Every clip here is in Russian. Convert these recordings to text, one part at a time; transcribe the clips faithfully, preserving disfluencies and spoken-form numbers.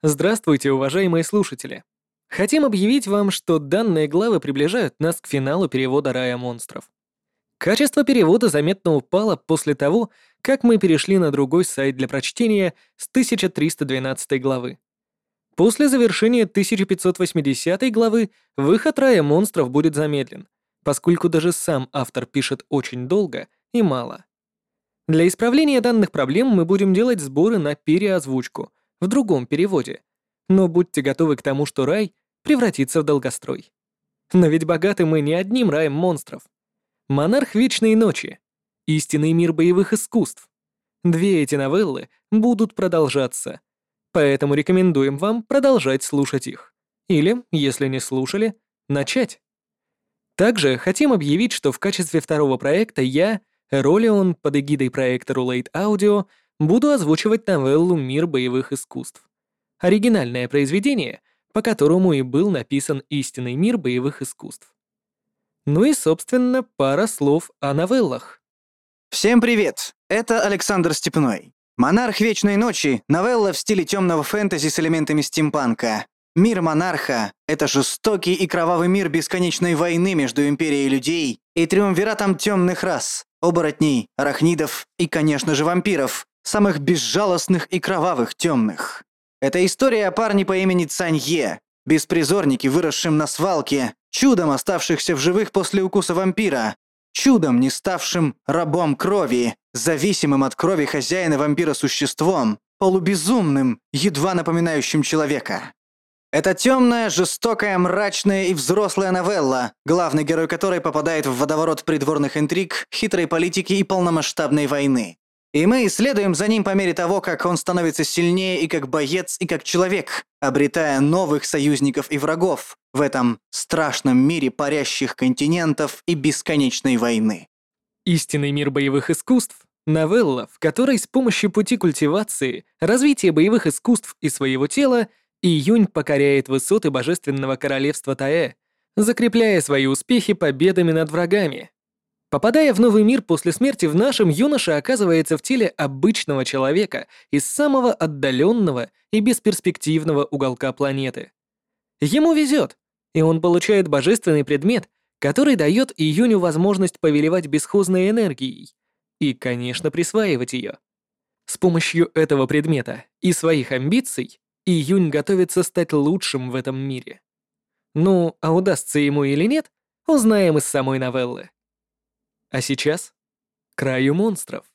Здравствуйте, уважаемые слушатели! Хотим объявить вам, что данные главы приближают нас к финалу перевода «Рая монстров». Качество перевода заметно упало после того, как мы перешли на другой сайт для прочтения с тысяча триста двенадцатой главы. После завершения тысяча пятьсот восьмидесятой главы выход «Рая монстров» будет замедлен, поскольку даже сам автор пишет очень долго и мало. Для исправления данных проблем мы будем делать сборы на переозвучку в другом переводе, но будьте готовы к тому, что рай превратится в долгострой. Но ведь богаты мы не одним раем монстров. «Монарх Вечной Ночи», «Истинный мир боевых искусств». Две эти новеллы будут продолжаться, поэтому рекомендуем вам продолжать слушать их. Или, если не слушали, начать. Также хотим объявить, что в качестве второго проекта я, Ролион, под эгидой проекта Roulette Audio, буду озвучивать новеллу «Мир боевых искусств». Оригинальное произведение, по которому и был написан «Истинный мир боевых искусств». Ну и, собственно, пара слов о новеллах. Всем привет! Это Александр Степной. «Монарх Вечной Ночи» — новелла в стиле темного фэнтези с элементами стимпанка. Мир монарха — это жестокий и кровавый мир бесконечной войны между империей людей и триумвиратом темных рас, оборотней, арахнидов и, конечно же, вампиров, самых безжалостных и кровавых темных. Это история о парне по имени Цанье, беспризорнике, выросшем на свалке, чудом оставшихся в живых после укуса вампира, чудом не ставшим рабом крови, зависимым от крови хозяина вампира существом, полубезумным, едва напоминающим человека. Это темная, жестокая, мрачная и взрослая новелла, главный герой которой попадает в водоворот придворных интриг, хитрой политики и полномасштабной войны. И мы исследуем за ним по мере того, как он становится сильнее и как боец, и как человек, обретая новых союзников и врагов в этом страшном мире парящих континентов и бесконечной войны. «Истинный мир боевых искусств» — новелла, в которой с помощью пути культивации, развития боевых искусств и своего тела Июнь покоряет высоты божественного королевства Таэ, закрепляя свои успехи победами над врагами. Попадая в новый мир после смерти, в нашем юноше оказывается в теле обычного человека из самого отдаленного и бесперспективного уголка планеты. Ему везет, и он получает божественный предмет, который дает Июню возможность повелевать бесхозной энергией и, конечно, присваивать ее. С помощью этого предмета и своих амбиций Июнь готовится стать лучшим в этом мире. Ну, а удастся ему или нет, узнаем из самой новеллы. А сейчас к раю монстров.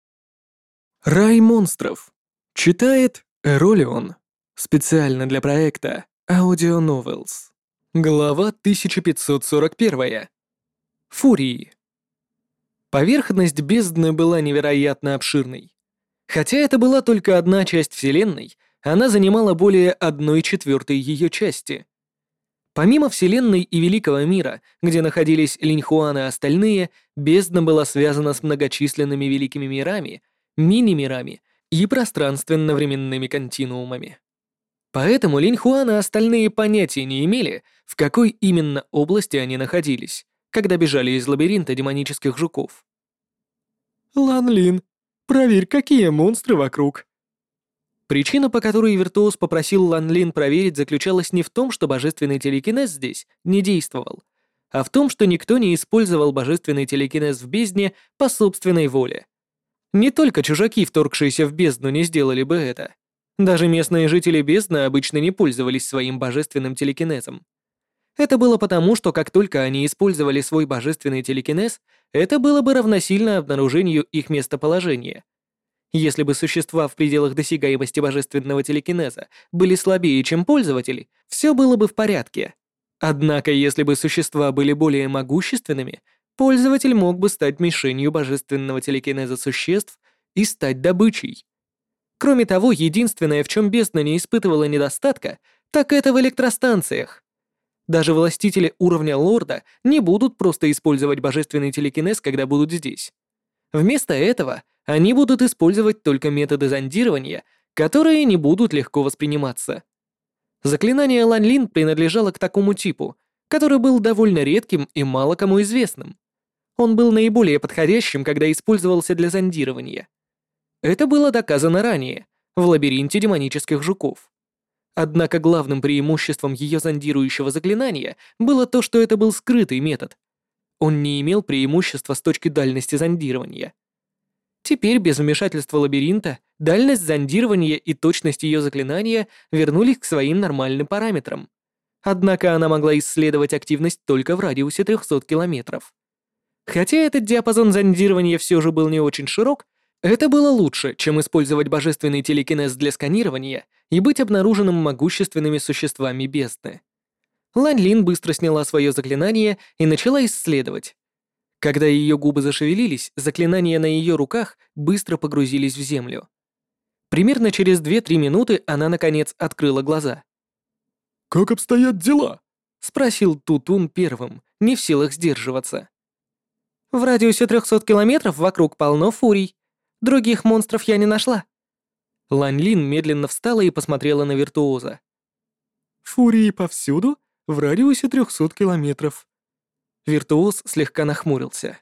«Рай монстров» читает Эролион специально для проекта Audio Novels. Глава тысяча пятьсот сорок один. Фурии. Поверхность бездны была невероятно обширной. Хотя это была только одна часть Вселенной, она занимала более одной четвертой ее части. Помимо Вселенной и Великого мира, где находились Линьхуан и остальные, бездна была связана с многочисленными великими мирами, мини-мирами и пространственно-временными континуумами. Поэтому Линьхуан и остальные понятия не имели, в какой именно области они находились, когда бежали из лабиринта демонических жуков. «Лан Лин, проверь, какие монстры вокруг». Причина, по которой Виртуоз попросил Лан Лин проверить, заключалась не в том, что божественный телекинез здесь не действовал, а в том, что никто не использовал божественный телекинез в бездне по собственной воле. Не только чужаки, вторгшиеся в бездну, не сделали бы это. Даже местные жители бездны обычно не пользовались своим божественным телекинезом. Это было потому, что как только они использовали свой божественный телекинез, это было бы равносильно обнаружению их местоположения. Если бы существа в пределах досягаемости божественного телекинеза были слабее, чем пользователи, все было бы в порядке. Однако, если бы существа были более могущественными, пользователь мог бы стать мишенью божественного телекинеза существ и стать добычей. Кроме того, единственное, в чем бездна не испытывала недостатка, так это в электростанциях. Даже властители уровня лорда не будут просто использовать божественный телекинез, когда будут здесь. Вместо этого они будут использовать только методы зондирования, которые не будут легко восприниматься. Заклинание Лан Лин принадлежало к такому типу, который был довольно редким и мало кому известным. Он был наиболее подходящим, когда использовался для зондирования. Это было доказано ранее, в лабиринте демонических жуков. Однако главным преимуществом ее зондирующего заклинания было то, что это был скрытый метод. Он не имел преимущества с точки дальности зондирования. Теперь, без вмешательства лабиринта, дальность зондирования и точность ее заклинания вернулись к своим нормальным параметрам. Однако она могла исследовать активность только в радиусе трехсот километров. Хотя этот диапазон зондирования все же был не очень широк, это было лучше, чем использовать божественный телекинез для сканирования и быть обнаруженным могущественными существами бездны. Лань Лин быстро сняла свое заклинание и начала исследовать. Когда ее губы зашевелились, заклинания на ее руках быстро погрузились в землю. Примерно через две-три минуты она, наконец, открыла глаза. «Как обстоят дела?» — спросил Тутун первым, не в силах сдерживаться. «В радиусе трехсот километров вокруг полно фурий. Других монстров я не нашла». Лань Лин медленно встала и посмотрела на виртуоза. «Фурии повсюду, в радиусе трехсот километров». Виртуоз слегка нахмурился.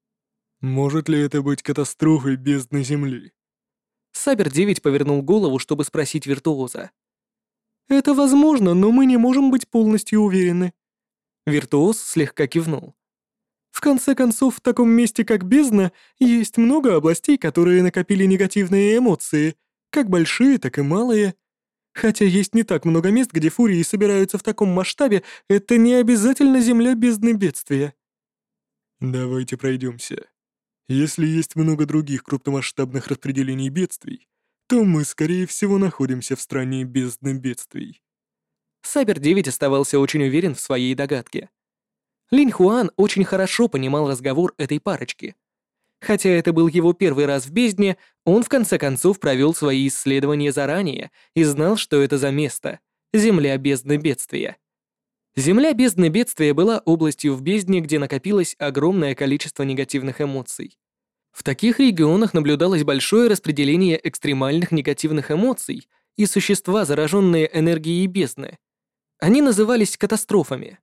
«Может ли это быть катастрофой бездны Земли?» Сабер девять повернул голову, чтобы спросить виртуоза. «Это возможно, но мы не можем быть полностью уверены». Виртуоз слегка кивнул. «В конце концов, в таком месте, как бездна, есть много областей, которые накопили негативные эмоции, как большие, так и малые. Хотя есть не так много мест, где фурии собираются в таком масштабе, это не обязательно земля бездны бедствия». «Давайте пройдемся. Если есть много других крупномасштабных распределений бедствий, то мы, скорее всего, находимся в стране бездны бедствий». Сабер девять оставался очень уверен в своей догадке. Линь Хуан очень хорошо понимал разговор этой парочки. Хотя это был его первый раз в бездне, он в конце концов провел свои исследования заранее и знал, что это за место — Земля бездны бедствия. Земля бездны бедствия была областью в бездне, где накопилось огромное количество негативных эмоций. В таких регионах наблюдалось большое распределение экстремальных негативных эмоций и существа, зараженные энергией бездны. Они назывались катастрофами.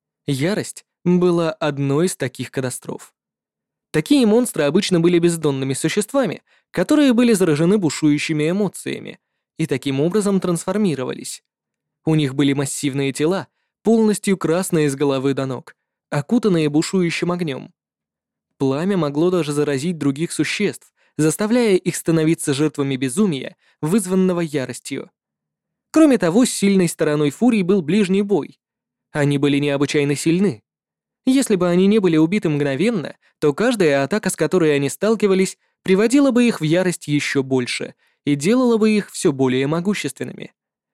Ярость была одной из таких катастроф. Такие монстры обычно были бездонными существами, которые были заражены бушующими эмоциями и таким образом трансформировались. У них были массивные тела, полностью красные с головы до ног, окутанные бушующим огнем. Пламя могло даже заразить других существ, заставляя их становиться жертвами безумия, вызванного яростью. Кроме того, сильной стороной фурий был ближний бой. Они были необычайно сильны. Если бы они не были убиты мгновенно, то каждая атака, с которой они сталкивались, приводила бы их в ярость еще больше и делала бы их все более могущественными.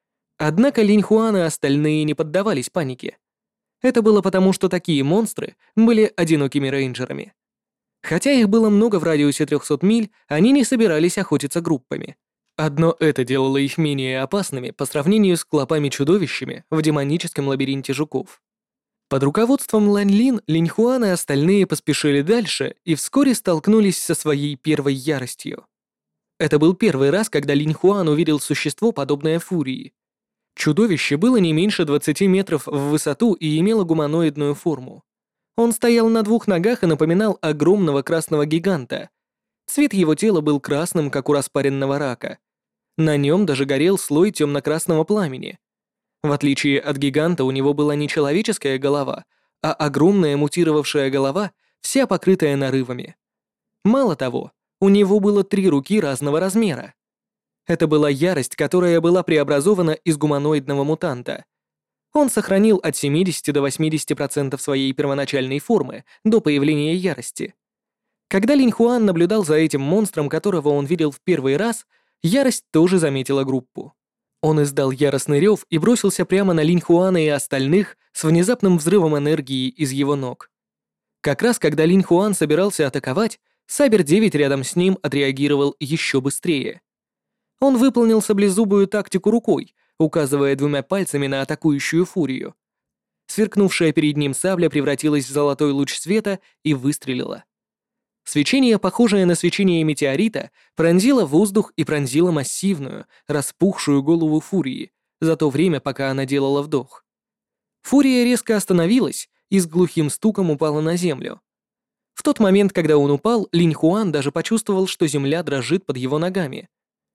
Однако Линь Хуан и остальные не поддавались панике. Это было потому, что такие монстры были одинокими рейнджерами. Хотя их было много в радиусе трехсот миль, они не собирались охотиться группами. Одно это делало их менее опасными по сравнению с клопами-чудовищами в демоническом лабиринте жуков. Под руководством Лань Лин, Линь Хуан и остальные поспешили дальше и вскоре столкнулись со своей первой яростью. Это был первый раз, когда Линь Хуан увидел существо, подобное фурии. Чудовище было не меньше двадцати метров в высоту и имело гуманоидную форму. Он стоял на двух ногах и напоминал огромного красного гиганта. Цвет его тела был красным, как у распаренного рака. На нем даже горел слой темно-красного пламени. В отличие от гиганта, у него была не человеческая голова, а огромная мутировавшая голова, вся покрытая нарывами. Мало того, у него было три руки разного размера. Это была ярость, которая была преобразована из гуманоидного мутанта. Он сохранил от семидесяти до восьмидесяти процентов своей первоначальной формы до появления ярости. Когда Линь Хуан наблюдал за этим монстром, которого он видел в первый раз, ярость тоже заметила группу. Он издал яростный рев и бросился прямо на Линь Хуана и остальных с внезапным взрывом энергии из его ног. Как раз когда Линь Хуан собирался атаковать, Сабер девять рядом с ним отреагировал еще быстрее. Он выполнил саблезубую тактику рукой, указывая двумя пальцами на атакующую фурию. Сверкнувшая перед ним сабля превратилась в золотой луч света и выстрелила. Свечение, похожее на свечение метеорита, пронзило воздух и пронзило массивную, распухшую голову фурии за то время, пока она делала вдох. Фурия резко остановилась и с глухим стуком упала на землю. В тот момент, когда он упал, Линь Хуан даже почувствовал, что земля дрожит под его ногами.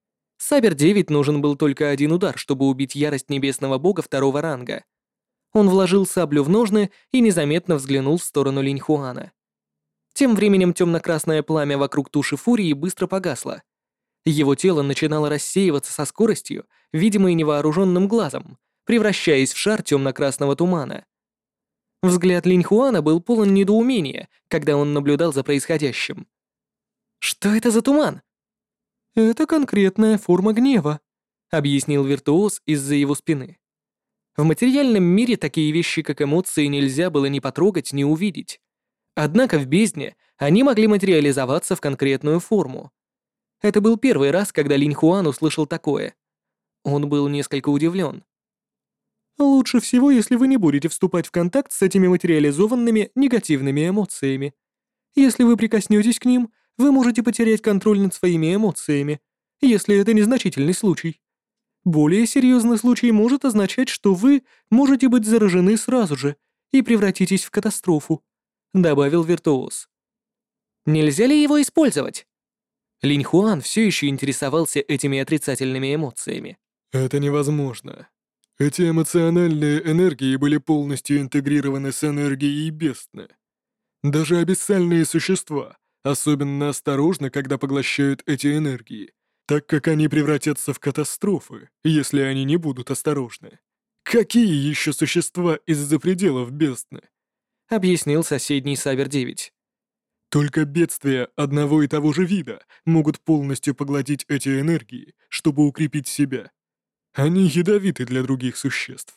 Сабер девять нужен был только один удар, чтобы убить ярость небесного бога второго ранга. Он вложил саблю в ножны и незаметно взглянул в сторону Линьхуана. Тем временем темно-красное пламя вокруг туши Фурии быстро погасло. Его тело начинало рассеиваться со скоростью, видимой невооруженным глазом, превращаясь в шар темно-красного тумана. Взгляд Линьхуана был полон недоумения, когда он наблюдал за происходящим. «Что это за туман?» «Это конкретная форма гнева», — объяснил виртуоз из-за его спины. В материальном мире такие вещи, как эмоции, нельзя было ни потрогать, ни увидеть. Однако в бездне они могли материализоваться в конкретную форму. Это был первый раз, когда Линьхуан услышал такое. Он был несколько удивлен. «Лучше всего, если вы не будете вступать в контакт с этими материализованными негативными эмоциями. Если вы прикоснетесь к ним, вы можете потерять контроль над своими эмоциями, если это незначительный случай. Более серьезный случай может означать, что вы можете быть заражены сразу же и превратитесь в катастрофу», — добавил виртуоз. «Нельзя ли его использовать?» Линьхуан все еще интересовался этими отрицательными эмоциями. «Это невозможно. Эти эмоциональные энергии были полностью интегрированы с энергией бездны. Даже абиссальные существа особенно осторожны, когда поглощают эти энергии, так как они превратятся в катастрофы, если они не будут осторожны. Какие еще существа из-за пределов бездны?» — объяснил соседний Сабер девять. «Только бедствия одного и того же вида могут полностью поглотить эти энергии, чтобы укрепить себя. Они ядовиты для других существ».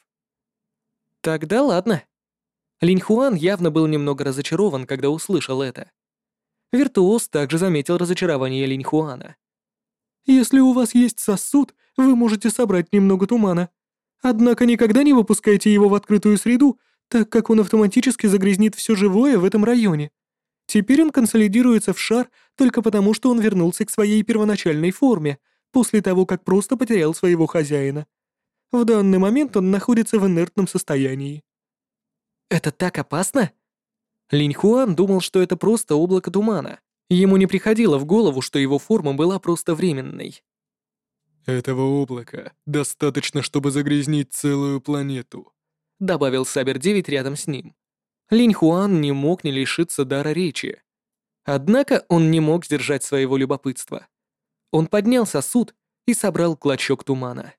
«Тогда ладно». Линьхуан явно был немного разочарован, когда услышал это. Виртуоз также заметил разочарование Линьхуана. «Если у вас есть сосуд, вы можете собрать немного тумана. Однако никогда не выпускайте его в открытую среду, так как он автоматически загрязнит все живое в этом районе. Теперь он консолидируется в шар только потому, что он вернулся к своей первоначальной форме, после того, как просто потерял своего хозяина. В данный момент он находится в инертном состоянии». «Это так опасно?» Линьхуан думал, что это просто облако тумана. Ему не приходило в голову, что его форма была просто временной. «Этого облака достаточно, чтобы загрязнить целую планету», — добавил Сабер девять рядом с ним. Линьхуан не мог не лишиться дара речи. Однако он не мог сдержать своего любопытства. Он поднял сосуд и собрал клочок тумана.